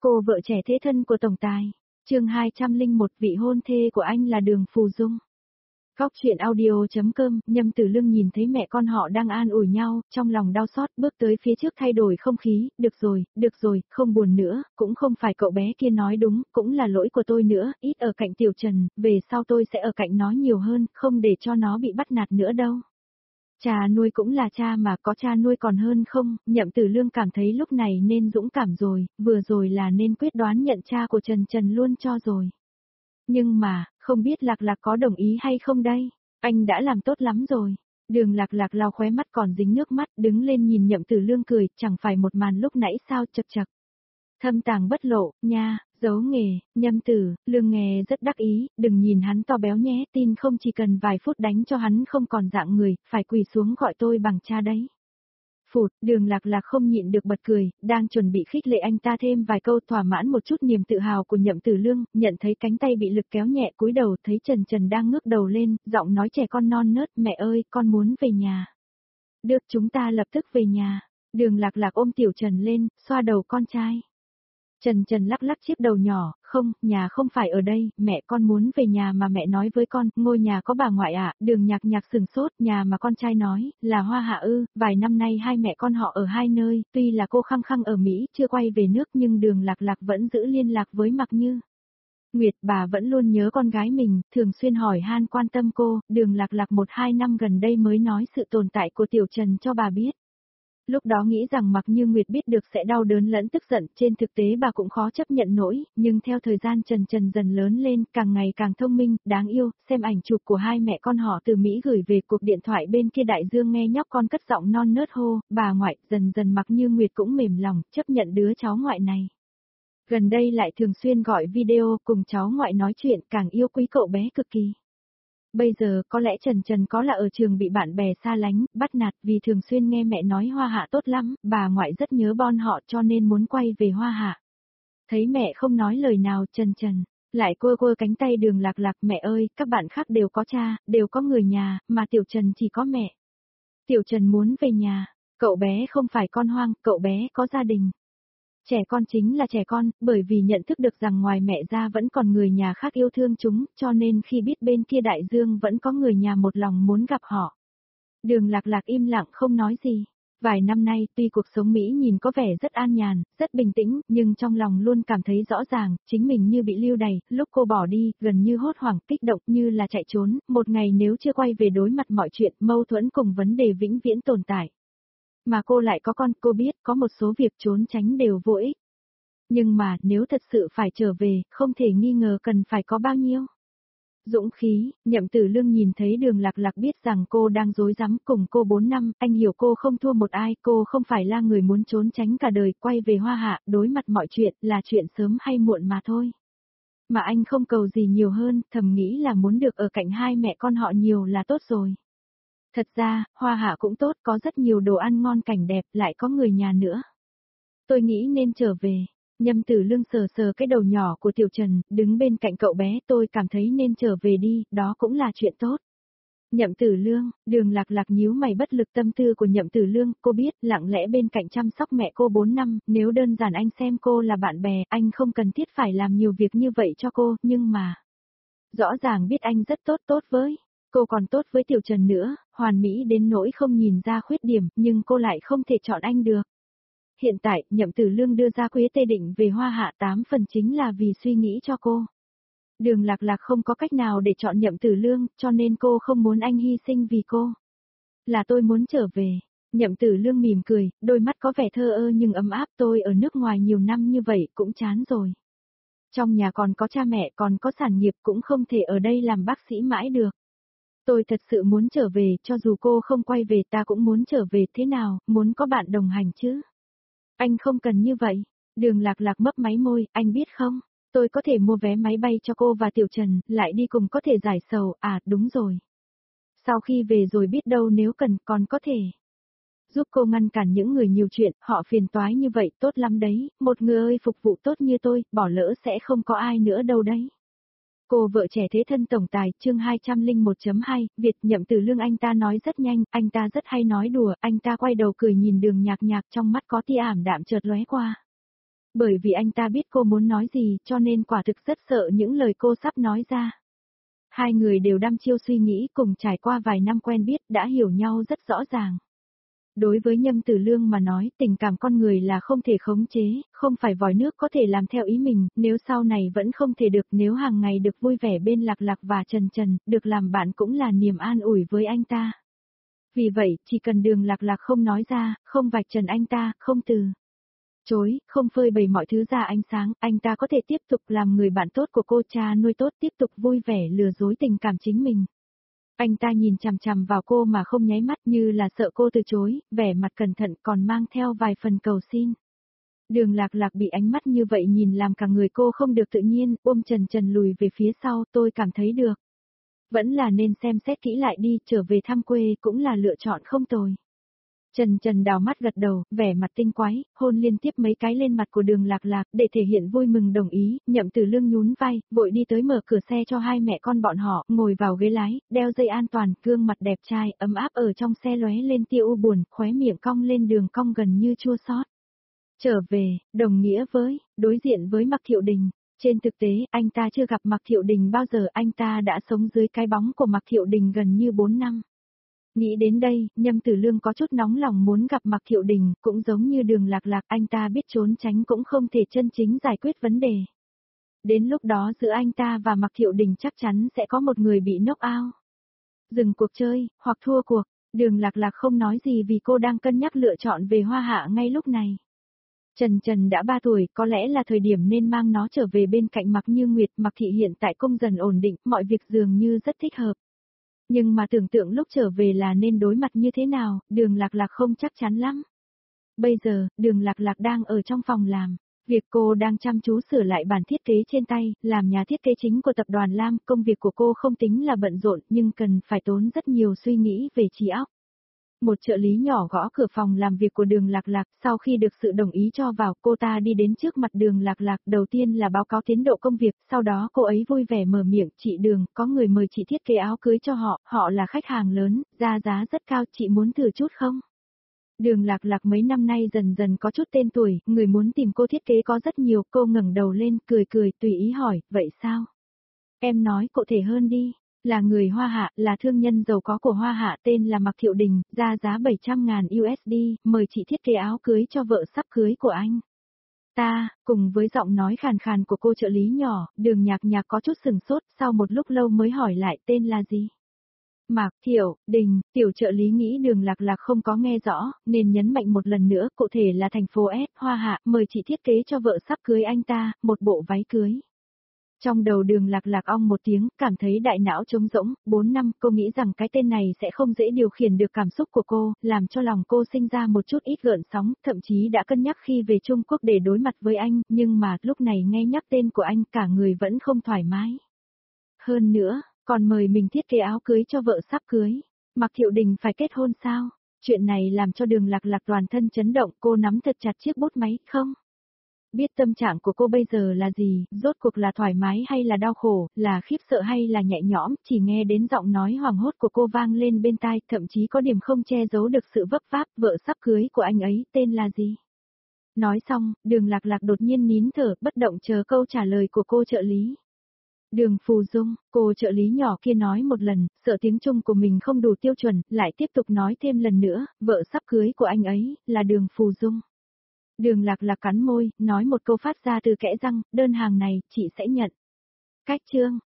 Cô vợ trẻ thế thân của tổng tài. Chương 201, vị hôn thê của anh là Đường Phù Dung. Góc truyện audio.com. Nhâm Tử Lương nhìn thấy mẹ con họ đang an ủi nhau, trong lòng đau xót, bước tới phía trước thay đổi không khí. Được rồi, không buồn nữa, cũng không phải cậu bé kia nói đúng, cũng là lỗi của tôi nữa, ít ở cạnh Tiểu Trần, về sau tôi sẽ ở cạnh nó nhiều hơn, không để cho nó bị bắt nạt nữa đâu. Cha nuôi cũng là cha mà, có cha nuôi còn hơn không? Nhậm Tử Lương cảm thấy lúc này nên dũng cảm rồi, vừa rồi là nên quyết đoán nhận cha của Trần luôn cho rồi. Nhưng mà, không biết Lạc Lạc có đồng ý hay không đây? Anh đã làm tốt lắm rồi. Đường Lạc Lạc lau khóe mắt còn dính nước mắt, đứng lên nhìn Nhậm Tử Lương cười, chẳng phải một màn lúc nãy sao, chật chật. Thâm tàng bất lộ, nha, giấu nghề. Nhâm Tử Lương nghe rất đắc ý, đừng nhìn hắn to béo nhé, tin không chỉ cần vài phút đánh cho hắn không còn dạng người, phải quỳ xuống gọi tôi bằng cha đấy. Phụt, Đường Lạc Lạc không nhịn được bật cười, đang chuẩn bị khích lệ anh ta thêm vài câu thỏa mãn một chút niềm tự hào của Nhậm Tử Lương, nhận thấy cánh tay bị lực kéo nhẹ, cúi đầu thấy Trần đang ngước đầu lên, giọng nói trẻ con non nớt, mẹ ơi, con muốn về nhà. Được, chúng ta lập tức về nhà. Đường Lạc Lạc ôm Tiểu Trần lên, xoa đầu con trai. Trần lắc lắc chiếc đầu nhỏ, không, nhà không phải ở đây, mẹ con muốn về nhà mà mẹ nói với con, ngôi nhà có bà ngoại ạ. Đường Nhạc sừng sốt, nhà mà con trai nói, là Hoa Hạ ư? Vài năm nay hai mẹ con họ ở hai nơi, tuy là cô Khăng Khăng ở Mỹ chưa quay về nước nhưng Đường Lạc Lạc vẫn giữ liên lạc với Mạc Như. Nguyệt, bà vẫn luôn nhớ con gái mình, thường xuyên hỏi han quan tâm cô. Đường Lạc Lạc 1-2 năm gần đây mới nói sự tồn tại của Tiểu Trần cho bà biết. Lúc đó nghĩ rằng Mạc Như Nguyệt biết được sẽ đau đớn lẫn tức giận, trên thực tế bà cũng khó chấp nhận nổi, nhưng theo thời gian Trần dần lớn lên, càng ngày càng thông minh, đáng yêu, xem ảnh chụp của hai mẹ con họ từ Mỹ gửi về, cuộc điện thoại bên kia đại dương nghe nhóc con cất giọng non nớt hô, bà ngoại, dần Mạc Như Nguyệt cũng mềm lòng, chấp nhận đứa cháu ngoại này. Gần đây lại thường xuyên gọi video cùng cháu ngoại nói chuyện, càng yêu quý cậu bé cực kỳ. Bây giờ có lẽ Trần có là ở trường bị bạn bè xa lánh, bắt nạt vì thường xuyên nghe mẹ nói Hoa Hạ tốt lắm, bà ngoại rất nhớ bon họ cho nên muốn quay về Hoa Hạ. Thấy mẹ không nói lời nào, Trần lại quơ cánh tay Đường Lạc Lạc, mẹ ơi, các bạn khác đều có cha, đều có người nhà, mà Tiểu Trần chỉ có mẹ. Tiểu Trần muốn về nhà, cậu bé không phải con hoang, cậu bé có gia đình. Trẻ con chính là trẻ con, bởi vì nhận thức được rằng ngoài mẹ ra vẫn còn người nhà khác yêu thương chúng, cho nên khi biết bên kia đại dương vẫn có người nhà một lòng muốn gặp họ. Đường Lạc Lạc im lặng không nói gì. Vài năm nay, tuy cuộc sống Mỹ nhìn có vẻ rất an nhàn, rất bình tĩnh, nhưng trong lòng luôn cảm thấy rõ ràng, chính mình như bị lưu đày, lúc cô bỏ đi, gần như hốt hoảng, kích động như là chạy trốn, một ngày nếu chưa quay về đối mặt mọi chuyện, mâu thuẫn cùng vấn đề vĩnh viễn tồn tại. Mà cô lại có con, cô biết có một số việc trốn tránh đều vô ích. Nhưng mà nếu thật sự phải trở về, không thể nghi ngờ cần phải có bao nhiêu. Dũng khí. Nhậm Tử Lương nhìn thấy Đường Lạc Lạc biết rằng cô đang dối rắm cùng cô 4 năm, anh hiểu cô không thua một ai, cô không phải là người muốn trốn tránh cả đời, quay về Hoa Hạ, đối mặt mọi chuyện là chuyện sớm hay muộn mà thôi. Mà anh không cầu gì nhiều hơn, thầm nghĩ là muốn được ở cạnh hai mẹ con họ nhiều là tốt rồi. Thật ra, Hoa Hạ cũng tốt, có rất nhiều đồ ăn ngon cảnh đẹp, lại có người nhà nữa. Tôi nghĩ nên trở về. Nhâm Tử Lương sờ cái đầu nhỏ của Tiểu Trần, đứng bên cạnh cậu bé, tôi cảm thấy nên trở về đi, đó cũng là chuyện tốt. Nhậm Tử Lương, Đường Lạc Lạc nhíu mày, bất lực tâm tư của Nhậm Tử Lương, cô biết, lặng lẽ bên cạnh chăm sóc mẹ cô 4 năm, nếu đơn giản anh xem cô là bạn bè, anh không cần thiết phải làm nhiều việc như vậy cho cô, nhưng mà... Rõ ràng biết anh rất tốt với cô, còn tốt với Tiểu Trần nữa, hoàn mỹ đến nỗi không nhìn ra khuyết điểm, nhưng cô lại không thể chọn anh được. Hiện tại, Nhậm Tử Lương đưa ra Quế Tê định về Hoa Hạ 8 phần chính là vì suy nghĩ cho cô. Đường Lạc Lạc không có cách nào để chọn Nhậm Tử Lương, cho nên cô không muốn anh hy sinh vì cô. Là tôi muốn trở về. Nhậm Tử Lương mỉm cười, đôi mắt có vẻ thơ ơ nhưng ấm áp, tôi ở nước ngoài nhiều năm như vậy cũng chán rồi. Trong nhà còn có cha mẹ, còn có sản nghiệp, cũng không thể ở đây làm bác sĩ mãi được. Tôi thật sự muốn trở về, cho dù cô không quay về ta cũng muốn trở về, thế nào, muốn có bạn đồng hành chứ. Anh không cần như vậy. Đường Lạc Lạc mấp máy môi, anh biết không, tôi có thể mua vé máy bay cho cô và Tiểu Trần, lại đi cùng có thể giải sầu, à đúng rồi. Sau khi về rồi biết đâu nếu cần còn có thể giúp cô ngăn cản những người nhiều chuyện, họ phiền toái như vậy, tốt lắm đấy, một người ơi phục vụ tốt như tôi, bỏ lỡ sẽ không có ai nữa đâu đấy. Cô vợ trẻ thế thân tổng tài, chương 201.2, Việt. Nhậm Tử Lương anh ta nói rất nhanh, anh ta rất hay nói đùa, anh ta quay đầu cười nhìn Đường Nhạc trong mắt có tia ảm đạm chợt lóe qua. Bởi vì anh ta biết cô muốn nói gì cho nên quả thực rất sợ những lời cô sắp nói ra. Hai người đều đăm chiêu suy nghĩ cùng trải qua vài năm quen biết đã hiểu nhau rất rõ ràng. Đối với Nhâm Tử Lương mà nói, tình cảm con người là không thể khống chế, không phải vòi nước có thể làm theo ý mình, nếu sau này vẫn không thể được, nếu hàng ngày được vui vẻ bên Lạc Lạc và Trần Trần, được làm bạn cũng là niềm an ủi với anh ta. Vì vậy, chỉ cần Đường Lạc Lạc không nói ra, không vạch trần anh ta, không từ chối, không phơi bày mọi thứ ra ánh sáng, anh ta có thể tiếp tục làm người bạn tốt của cô, cha nuôi tốt, tiếp tục vui vẻ lừa dối tình cảm chính mình. Anh ta nhìn chằm chằm vào cô mà không nháy mắt như là sợ cô từ chối, vẻ mặt cẩn thận còn mang theo vài phần cầu xin. Đường Lạc Lạc bị ánh mắt như vậy nhìn làm cả người cô không được tự nhiên, ôm Trần Trần lùi về phía sau, tôi cảm thấy được. Vẫn là nên xem xét kỹ lại đi, trở về thăm quê cũng là lựa chọn không tồi. Trần Trần đào mắt gật đầu, vẻ mặt tinh quái, hôn liên tiếp mấy cái lên mặt của Đường Lạc Lạc, để thể hiện vui mừng đồng ý, Nhậm Tử Lương nhún vai, vội đi tới mở cửa xe cho hai mẹ con bọn họ, ngồi vào ghế lái, đeo dây an toàn, gương mặt đẹp trai, ấm áp ở trong xe lóe lên tia u buồn, khóe miệng cong lên đường cong gần như chua xót. Trở về, đồng nghĩa với, đối diện với Mạc Thiệu Đình. Trên thực tế, anh ta chưa gặp Mạc Thiệu Đình bao giờ, anh ta đã sống dưới cái bóng của Mạc Thiệu Đình gần như 4 năm. Nghĩ đến đây, Nhâm Tử Lương có chút nóng lòng muốn gặp Mạc Thiệu Đình, cũng giống như Đường Lạc Lạc, anh ta biết trốn tránh cũng không thể chân chính giải quyết vấn đề. Đến lúc đó giữa anh ta và Mạc Thiệu Đình chắc chắn sẽ có một người bị knock out. Dừng cuộc chơi, hoặc thua cuộc, Đường Lạc Lạc không nói gì vì cô đang cân nhắc lựa chọn về Hoa Hạ ngay lúc này. Trần Trần đã 3 tuổi, có lẽ là thời điểm nên mang nó trở về bên cạnh Mạc Như Nguyệt. Mạc Thị hiện tại công dần ổn định, mọi việc dường như rất thích hợp. Nhưng mà tưởng tượng lúc trở về là nên đối mặt như thế nào, Đường Lạc Lạc không chắc chắn lắm. Bây giờ, Đường Lạc Lạc đang ở trong phòng làm. Việc cô đang chăm chú sửa lại bản thiết kế trên tay, làm nhà thiết kế chính của tập đoàn Lam, công việc của cô không tính là bận rộn nhưng cần phải tốn rất nhiều suy nghĩ về trí óc. Một trợ lý nhỏ gõ cửa phòng làm việc của Đường Lạc Lạc, sau khi được sự đồng ý cho vào, cô ta đi đến trước mặt Đường Lạc Lạc, đầu tiên là báo cáo tiến độ công việc, sau đó cô ấy vui vẻ mở miệng, chị Đường, có người mời chị thiết kế áo cưới cho họ, họ là khách hàng lớn, ra giá rất cao, chị muốn thử chút không? Đường Lạc Lạc mấy năm nay dần dần có chút tên tuổi, người muốn tìm cô thiết kế có rất nhiều, cô ngẩng đầu lên, cười cười, tùy ý hỏi, vậy sao? Em nói cụ thể hơn đi. Là người Hoa Hạ, là thương nhân giàu có của Hoa Hạ, tên là Mạc Thiệu Đình, ra giá 700.000 USD, mời chị thiết kế áo cưới cho vợ sắp cưới của anh. Ta, cùng với giọng nói khàn khàn của cô trợ lý nhỏ, Đường Nhạc Nhạc có chút sừng sốt, sau một lúc lâu mới hỏi lại tên là gì. Mạc Thiệu Đình, tiểu trợ lý nghĩ Đường Lạc Lạc không có nghe rõ, nên nhấn mạnh một lần nữa, cụ thể là thành phố S, Hoa Hạ, mời chị thiết kế cho vợ sắp cưới anh ta, một bộ váy cưới. Trong đầu Đường Lạc Lạc ong một tiếng, cảm thấy đại não trống rỗng, 4 năm, cô nghĩ rằng cái tên này sẽ không dễ điều khiển được cảm xúc của cô, làm cho lòng cô sinh ra một chút ít gợn sóng, thậm chí đã cân nhắc khi về Trung Quốc để đối mặt với anh, nhưng mà lúc này nghe nhắc tên của anh cả người vẫn không thoải mái. Hơn nữa, còn mời mình thiết kế áo cưới cho vợ sắp cưới. Mạc Thiệu Đình phải kết hôn sao? Chuyện này làm cho Đường Lạc Lạc toàn thân chấn động, cô nắm thật chặt chiếc bút máy, không? Biết tâm trạng của cô bây giờ là gì, rốt cuộc là thoải mái hay là đau khổ, là khiếp sợ hay là nhẹ nhõm, chỉ nghe đến giọng nói hoảng hốt của cô vang lên bên tai, thậm chí có điểm không che giấu được sự vấp váp, vợ sắp cưới của anh ấy, tên là gì? Nói xong, Đường Lạc Lạc đột nhiên nín thở, bất động chờ câu trả lời của cô trợ lý. Đường Phù Dung, cô trợ lý nhỏ kia nói một lần, sợ tiếng Trung của mình không đủ tiêu chuẩn, lại tiếp tục nói thêm lần nữa, vợ sắp cưới của anh ấy, là Đường Phù Dung. Đường Lạc Lạc cắn môi, nói một câu phát ra từ kẽ răng, đơn hàng này, chị sẽ nhận. Cách chương,